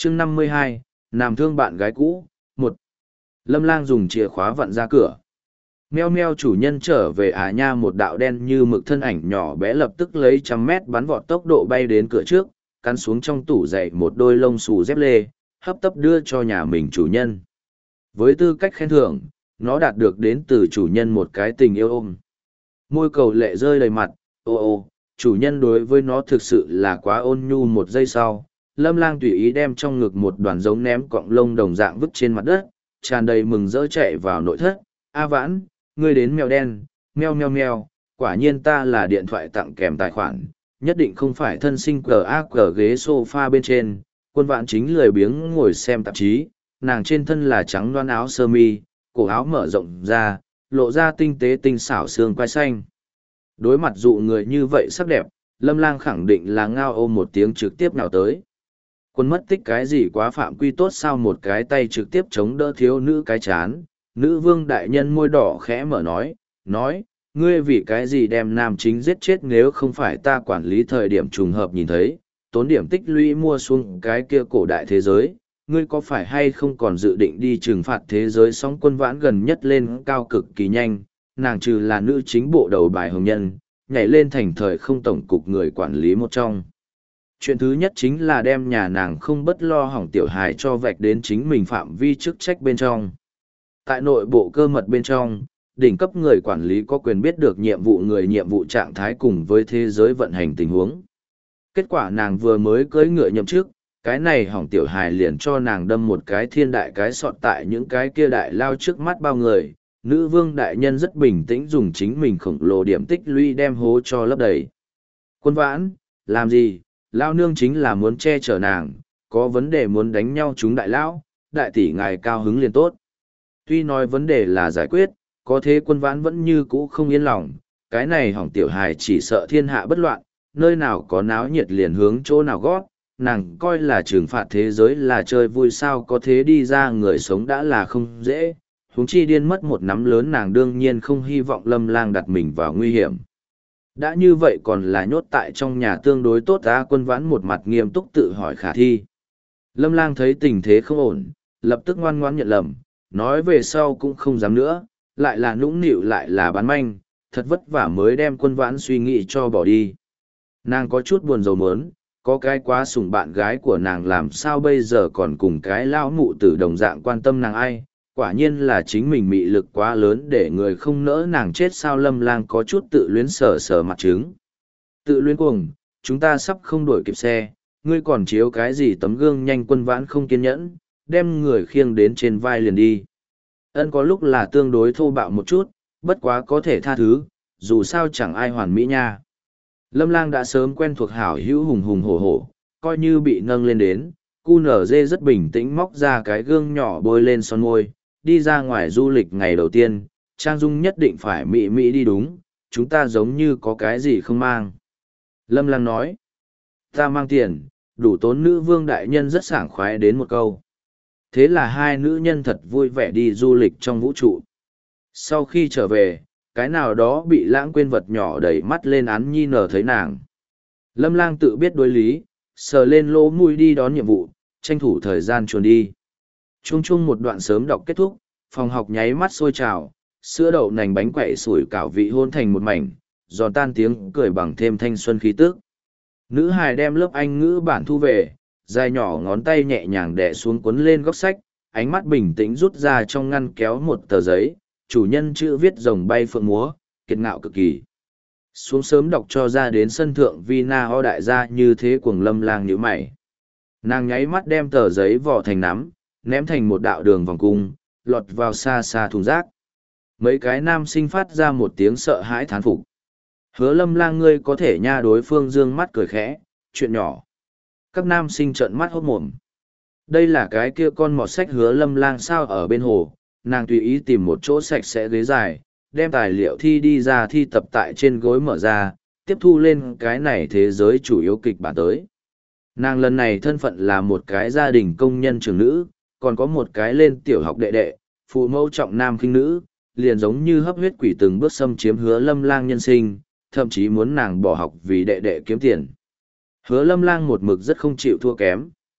chương 52, làm thương bạn gái cũ, 1. Lâm Lang dùng chìa khóa vặn ra cửa. Meo meo chủ nhân trở về nha, một đạo đen như mực thân ảnh nhỏ bé lập tức lấy 100 mét bắn vọt tốc độ bay đến cửa trước, cắn xuống trong tủ giày một đôi lông xù dép lê, hấp tấp đưa cho nhà mình chủ nhân. Với tư cách khen thưởng, nó đạt được đến từ chủ nhân một cái tình yêu ôm. Môi cầu lệ rơi đầy mặt, ô, chủ nhân đối với nó thực sự là quá ôn nhu. Một giây sau, Lâm Lang tùy ý đem trong ngực một đoàn giống ném cọng lông đồng dạng vứt trên mặt đất, tràn đầy mừng rỡ chạy vào nội thất. A Vãn, ngươi đến mèo đen, meo meo meo, quả nhiên ta là điện thoại tặng kèm tài khoản, nhất định không phải thân sinh cờ ghế sofa bên trên. Quân Vãn chính lười biếng ngồi xem tạp chí, nàng trên thân là trắng loan áo sơ mi, cổ áo mở rộng ra, lộ ra tinh tế tinh xảo xương quai xanh. Đối mặt dụ người như vậy sắc đẹp, Lâm Lang khẳng định là ngao ôm một tiếng trực tiếp nào tới. Quân mất tích cái gì quá phạm quy tốt sao, một cái tay trực tiếp chống đỡ thiếu nữ cái chán. Nữ vương đại nhân môi đỏ khẽ mở nói, ngươi vì cái gì đem nam chính giết chết, nếu không phải ta quản lý thời điểm trùng hợp nhìn thấy, tốn điểm tích lũy mua xuống cái kia cổ đại thế giới, ngươi có phải hay không còn dự định đi trừng phạt thế giới? Sóng Quân Vãn gần nhất lên cao cực kỳ nhanh, nàng trừ là nữ chính bộ đầu bài hồng nhân, nhảy lên thành thời không tổng cục người quản lý một trong. Chuyện thứ nhất chính là đem nhà nàng không bất lo hỏng tiểu hài cho vạch đến chính mình phạm vi chức trách bên trong. Tại nội bộ cơ mật bên trong, đỉnh cấp người quản lý có quyền biết được nhiệm vụ trạng thái cùng với thế giới vận hành tình huống. Kết quả nàng vừa mới cưỡi ngựa nhậm chức, cái này hỏng tiểu hài liền cho nàng đâm một cái thiên đại cái sọt tại những cái kia đại lao trước mắt bao người. Nữ vương đại nhân rất bình tĩnh dùng chính mình khổng lồ điểm tích lũy đem hố cho lấp đầy. Quân Vãn, làm gì? Lao nương chính là muốn che chở nàng, có vấn đề muốn đánh nhau chúng đại lão, đại tỷ ngài cao hứng liền tốt. Tuy nói vấn đề là giải quyết, có thế Quân Vãn vẫn như cũ không yên lòng, cái này hỏng tiểu hài chỉ sợ thiên hạ bất loạn, nơi nào có náo nhiệt liền hướng chỗ nào gót, nàng coi là trừng phạt thế giới là chơi vui sao, có thế đi ra người sống đã là không dễ, huống chi điên mất một nắm lớn, nàng đương nhiên không hy vọng Lâm Lang đặt mình vào nguy hiểm. Đã như vậy còn là nhốt tại trong nhà tương đối tốt ta. Quân Vãn một mặt nghiêm túc tự hỏi khả thi. Lâm Lang thấy tình thế không ổn, lập tức ngoan ngoãn nhận lầm, nói về sau cũng không dám nữa, lại là nũng nịu lại là bán manh, thật vất vả mới đem Quân Vãn suy nghĩ cho bỏ đi. Nàng có chút buồn rầu mớn, có cái quá sủng bạn gái của nàng làm sao bây giờ còn cùng cái lão mụ tử đồng dạng quan tâm nàng ai, quả nhiên là chính mình mị lực quá lớn để người không nỡ nàng chết sao. Lâm Lang có chút tự luyến sờ sờ mặt trứng. Tự luyến cuồng, chúng ta sắp không đuổi kịp xe, ngươi còn chiếu cái gì tấm gương nhanh. Quân Vãn không kiên nhẫn, đem người khiêng đến trên vai liền đi. Ân có lúc là tương đối thô bạo một chút, bất quá có thể tha thứ, dù sao chẳng ai hoàn mỹ nha. Lâm Lang đã sớm quen thuộc hảo hữu hùng hùng hổ hổ, coi như bị nâng lên đến, QNZ rất bình tĩnh móc ra cái gương nhỏ bôi lên son môi, đi ra ngoài du lịch ngày đầu tiên, Trang Dung nhất định phải mị mị đi đúng, chúng ta giống như có cái gì không mang. Lâm Lang nói, ta mang tiền, đủ tốn. Nữ vương đại nhân rất sảng khoái đến một câu. Thế là hai nữ nhân thật vui vẻ đi du lịch trong vũ trụ. Sau khi trở về, cái nào đó bị lãng quên vật nhỏ đẩy mắt lên án nhi nở thấy nàng. Lâm Lang tự biết đối lý, sờ lên lỗ mũi đi đón nhiệm vụ, tranh thủ thời gian chuồn đi. Chung chung một đoạn sớm đọc kết thúc, phòng học nháy mắt sôi trào, sữa đậu nành bánh quậy sủi cảo vị hôn thành một mảnh, giòn tan tiếng cười bằng thêm thanh xuân khí tức. Nữ hài đem lớp Anh ngữ bản thu về, dài nhỏ ngón tay nhẹ nhàng đè xuống cuốn lên góc sách, ánh mắt bình tĩnh rút ra trong ngăn kéo một tờ giấy, chủ nhân chữ viết rồng bay phượng múa, kiệt ngạo cực kỳ. Xuống sớm đọc cho ra đến sân thượng Vina ho đại gia như thế cuồng. Lâm Lang nhíu mày. Nàng nháy mắt đem tờ giấy vò thành nắm, ném thành một đạo đường vòng cung, lọt vào xa xa thùng rác. Mấy cái nam sinh phát ra một tiếng sợ hãi thán phục. Hứa Lâm Lang ngươi có thể nha. Đối phương dương mắt cười khẽ, chuyện nhỏ. Các nam sinh trợn mắt hốt mồm. Đây là cái kia con mọt sách Hứa Lâm Lang sao ở bên hồ. Nàng tùy ý tìm một chỗ sạch sẽ ghế dài, đem tài liệu thi đi ra thi tập tại trên gối mở ra, tiếp thu lên cái này thế giới chủ yếu kịch bản tới. Nàng lần này thân phận là một cái gia đình công nhân trưởng nữ, còn có một cái lên tiểu học đệ đệ, phụ mẫu trọng nam khinh nữ, liền giống như hấp huyết quỷ từng bước xâm chiếm Hứa Lâm Lang nhân sinh, thậm chí muốn nàng bỏ học vì đệ đệ kiếm tiền. Hứa Lâm Lang một mực rất không chịu thua kém,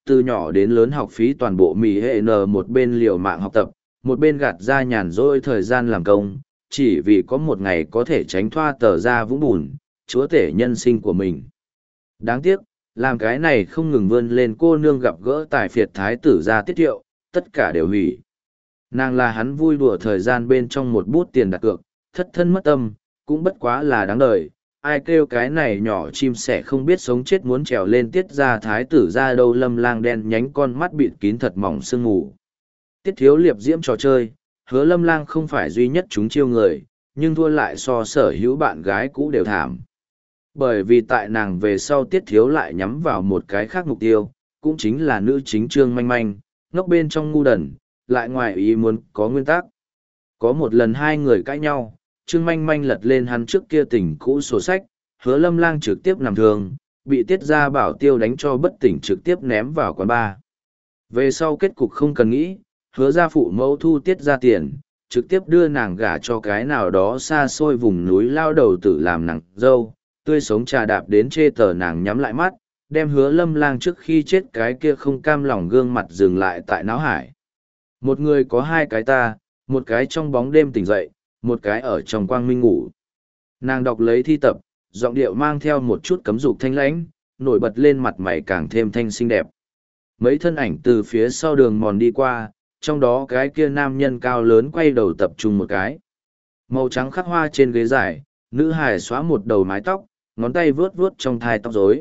từ nhỏ đến lớn học phí toàn bộ Mỹ hệ N, một bên liều mạng học tập, một bên gạt ra nhàn rỗi thời gian làm công, chỉ vì có một ngày có thể tránh thoa tờ ra vũng bùn, chúa tể nhân sinh của mình. Đáng tiếc, làm cái này không ngừng vươn lên cô nương gặp gỡ tài phiệt thái tử ra Tiết Thiệu, tất cả đều hủy. Nàng là hắn vui đùa thời gian bên trong một bút tiền đặt cược, thất thân mất tâm, cũng bất quá là đáng đời. Ai kêu cái này nhỏ chim sẻ không biết sống chết muốn trèo lên Tiết ra thái tử ra đâu. Lâm Lang đen nhánh con mắt bịt kín thật mỏng sương mù. Tiết thiếu liệp diễm trò chơi, hứa Lâm Lang không phải duy nhất chúng chiêu người, nhưng thua lại so sở hữu bạn gái cũ đều thảm. Bởi vì tại nàng về sau Tiết thiếu lại nhắm vào một cái khác mục tiêu, cũng chính là nữ chính Trương Manh Manh, ngốc bên trong ngu đần, lại ngoài ý muốn có nguyên tắc. Có một lần hai người cãi nhau, Trương Manh Manh lật lên hắn trước kia tình cũ sổ sách, hứa Lâm Lang trực tiếp nằm thương, bị Tiết Gia Bảo Tiêu đánh cho bất tỉnh trực tiếp ném vào quán bar. Về sau kết cục không cần nghĩ, hứa gia phụ mẫu thu Tiết Gia tiền, trực tiếp đưa nàng gả cho cái nào đó xa xôi vùng núi lao đầu tử làm nàng dâu, tươi sống trà đạp đến chê tờ nàng nhắm lại mắt, đem hứa Lâm Lang trước khi chết cái kia không cam lòng gương mặt dừng lại tại não hải. Một người có hai cái ta, một cái trong bóng đêm tỉnh dậy, một cái ở trong quang minh ngủ. Nàng đọc lấy thi tập, giọng điệu mang theo một chút cấm dục thanh lãnh, nổi bật lên mặt mày càng thêm thanh xinh đẹp. Mấy thân ảnh từ phía sau đường mòn đi qua, trong đó cái kia nam nhân cao lớn quay đầu tập trung một cái. Màu trắng khắc hoa trên ghế dài, nữ hài xóa một đầu mái tóc, ngón tay vướt vướt trong thai tóc rối.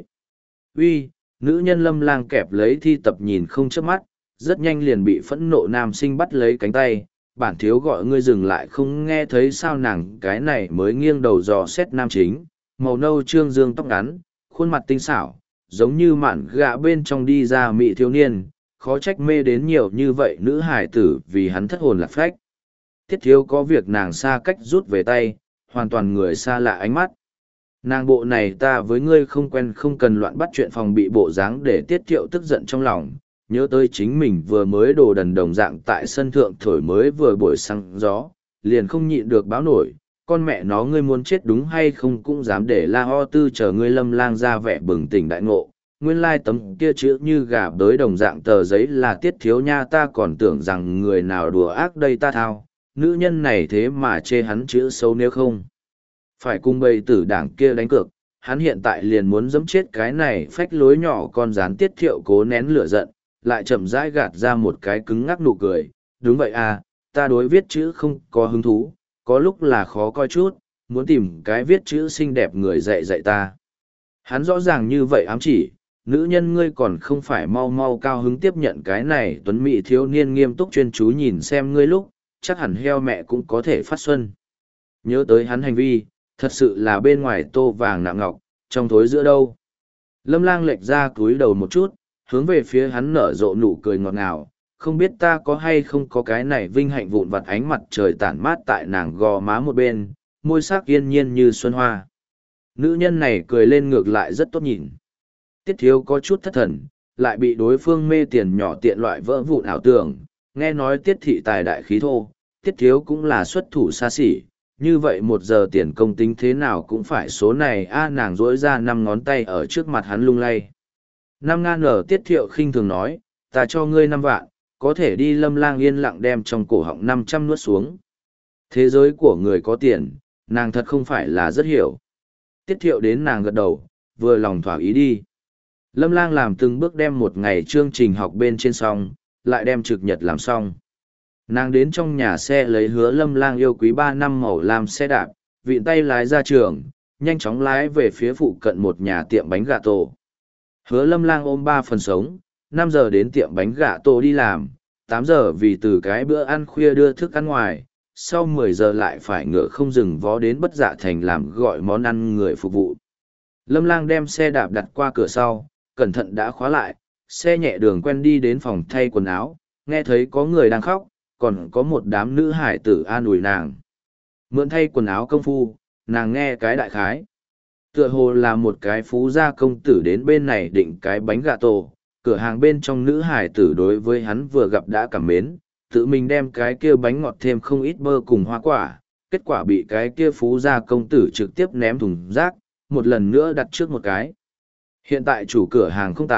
Uy, nữ nhân Lâm Lang kẹp lấy thi tập nhìn không chớp mắt, rất nhanh liền bị phẫn nộ nam sinh bắt lấy cánh tay. Bản thiếu gọi ngươi dừng lại không nghe thấy sao? Nàng cái này mới nghiêng đầu dò xét nam chính, màu nâu trương dương tóc ngắn, khuôn mặt tinh xảo, giống như mạn gạ bên trong đi ra mỹ thiếu niên, khó trách mê đến nhiều như vậy nữ hải tử vì hắn thất hồn lạc phách. Tiết thiếu có việc nàng xa cách rút về tay, hoàn toàn người xa lạ ánh mắt. Nàng bộ này ta với ngươi không quen không cần loạn bắt chuyện phòng bị bộ dáng để Tiết Thiệu tức giận trong lòng, nhớ tới chính mình vừa mới đồ đần đồng dạng tại sân thượng thổi mới vừa buổi sáng gió, liền không nhịn được báo nổi, con mẹ nó ngươi muốn chết đúng hay không cũng dám để La Ho Tư chờ ngươi. Lâm Lang ra vẻ bừng tỉnh đại ngộ, nguyên lai tấm kia chữ như gà bới đồng dạng tờ giấy là Tiết thiếu nha, ta còn tưởng rằng người nào đùa ác đây ta thao, nữ nhân này thế mà chê hắn chữ xấu, nếu không phải cùng bầy tử đảng kia đánh cược, hắn hiện tại liền muốn giẫm chết cái này phách lối nhỏ con rán. Tiết Thiệu cố nén lửa giận, lại chậm rãi gạt ra một cái cứng ngắc nụ cười. Đúng vậy à, ta đối viết chữ không có hứng thú, có lúc là khó coi chút, muốn tìm cái viết chữ xinh đẹp người dạy dạy ta. Hắn rõ ràng như vậy ám chỉ, nữ nhân ngươi còn không phải mau mau cao hứng tiếp nhận cái này. Tuấn mỹ thiếu niên nghiêm túc chuyên chú nhìn xem ngươi lúc, chắc hẳn heo mẹ cũng có thể phát xuân. Nhớ tới hắn hành vi, thật sự là bên ngoài tô vàng nạm ngọc, trong thối giữa đâu. Lâm Lang lệch ra cúi đầu một chút, hướng về phía hắn nở rộ nụ cười ngọt ngào, không biết ta có hay không có cái này vinh hạnh. Vụn vặt ánh mặt trời tản mát tại nàng gò má một bên, môi sắc yên nhiên như xuân hoa. Nữ nhân này cười lên ngược lại rất tốt nhìn. Tiết thiếu có chút thất thần, lại bị đối phương mê tiền nhỏ tiện loại vỡ vụn ảo tưởng. Nghe nói Tiết thị tài đại khí thô, Tiết thiếu cũng là xuất thủ xa xỉ, như vậy 1 giờ tiền công tính thế nào cũng phải số này a. Nàng dỗi ra 5 ngón tay ở trước mặt hắn lung lay. 5.000 ở. Tiết Thiệu khinh thường nói, ta cho ngươi 5 vạn, có thể đi. Lâm Lang yên lặng đem trong cổ họng 500 nuốt xuống. Thế giới của người có tiền, nàng thật không phải là rất hiểu. Tiết Thiệu đến nàng gật đầu, vừa lòng thỏa ý đi. Lâm Lang làm từng bước đem một ngày chương trình học bên trên xong, lại đem trực nhật làm xong. Nàng đến trong nhà xe lấy hứa Lâm Lang yêu quý 3 năm màu làm xe đạp, vịn tay lái ra trường, nhanh chóng lái về phía phụ cận một nhà tiệm bánh gà tổ. Hứa Lâm Lang ôm 3 phần sống, 5 giờ đến tiệm bánh gà tổ đi làm, 8 giờ vì từ cái bữa ăn khuya đưa thức ăn ngoài, sau 10 giờ lại phải ngựa không dừng vó đến Bất Dạ Thành làm gọi món ăn người phục vụ. Lâm Lang đem xe đạp đặt qua cửa sau, cẩn thận đã khóa lại, xe nhẹ đường quen đi đến phòng thay quần áo, nghe thấy có người đang khóc, còn có một đám nữ hải tử an ủi nàng. Mượn thay quần áo công phu, nàng nghe cái đại khái. Tựa hồ là một cái phú gia công tử đến bên này định cái bánh gà tổ, cửa hàng bên trong nữ hải tử đối với hắn vừa gặp đã cảm mến, tự mình đem cái kia bánh ngọt thêm không ít bơ cùng hoa quả, kết quả bị cái kia phú gia công tử trực tiếp ném thùng rác, một lần nữa đặt trước một cái. Hiện tại chủ cửa hàng không tại,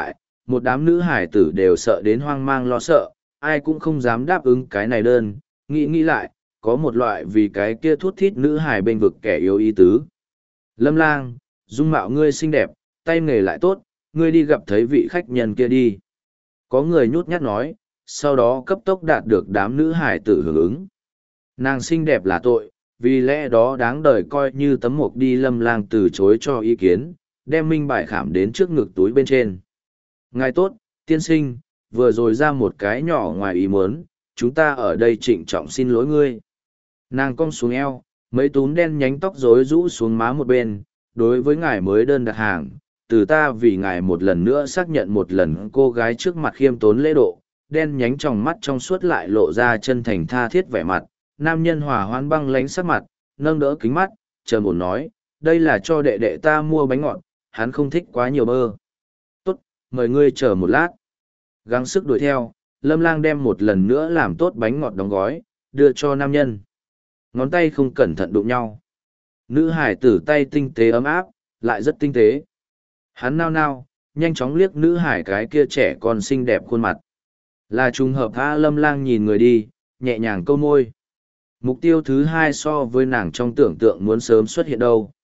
một đám nữ hải tử đều sợ đến hoang mang lo sợ, ai cũng không dám đáp ứng cái này đơn, nghĩ lại, có một loại vì cái kia thút thít nữ hải bên vực kẻ yếu ý tứ. Lâm Lang, dung mạo ngươi xinh đẹp, tay nghề lại tốt, ngươi đi gặp thấy vị khách nhân kia đi. Có người nhút nhát nói, sau đó cấp tốc đạt được đám nữ hải tử hưởng ứng. Nàng xinh đẹp là tội, vì lẽ đó đáng đời coi như tấm mộc đi. Lâm Lang từ chối cho ý kiến, đem minh bài khảm đến trước ngực túi bên trên. Ngài tốt, tiên sinh, vừa rồi ra một cái nhỏ ngoài ý muốn, chúng ta ở đây trịnh trọng xin lỗi ngươi. Nàng cong xuống eo, mấy túm đen nhánh tóc rối rũ xuống má một bên, đối với ngài mới đơn đặt hàng, từ ta vì ngài một lần nữa xác nhận một lần. Cô gái trước mặt khiêm tốn lễ độ, đen nhánh trong mắt trong suốt lại lộ ra chân thành tha thiết vẻ mặt. Nam nhân hòa hoan băng lánh sắc mặt, nâng đỡ kính mắt, trầm ổn nói, đây là cho đệ đệ ta mua bánh ngọt, hắn không thích quá nhiều bơ. Tốt, mời ngươi chờ một lát. Gắng sức đuổi theo, Lâm Lang đem một lần nữa làm tốt bánh ngọt đóng gói, đưa cho nam nhân. Ngón tay không cẩn thận đụng nhau. Nữ hải tử tay tinh tế ấm áp, lại rất tinh tế. Hắn nao nao, nhanh chóng liếc nữ hải cái kia trẻ còn xinh đẹp khuôn mặt. Là trùng hợp tha. Lâm Lang nhìn người đi, nhẹ nhàng câu môi. Mục tiêu thứ hai so với nàng trong tưởng tượng muốn sớm xuất hiện đâu.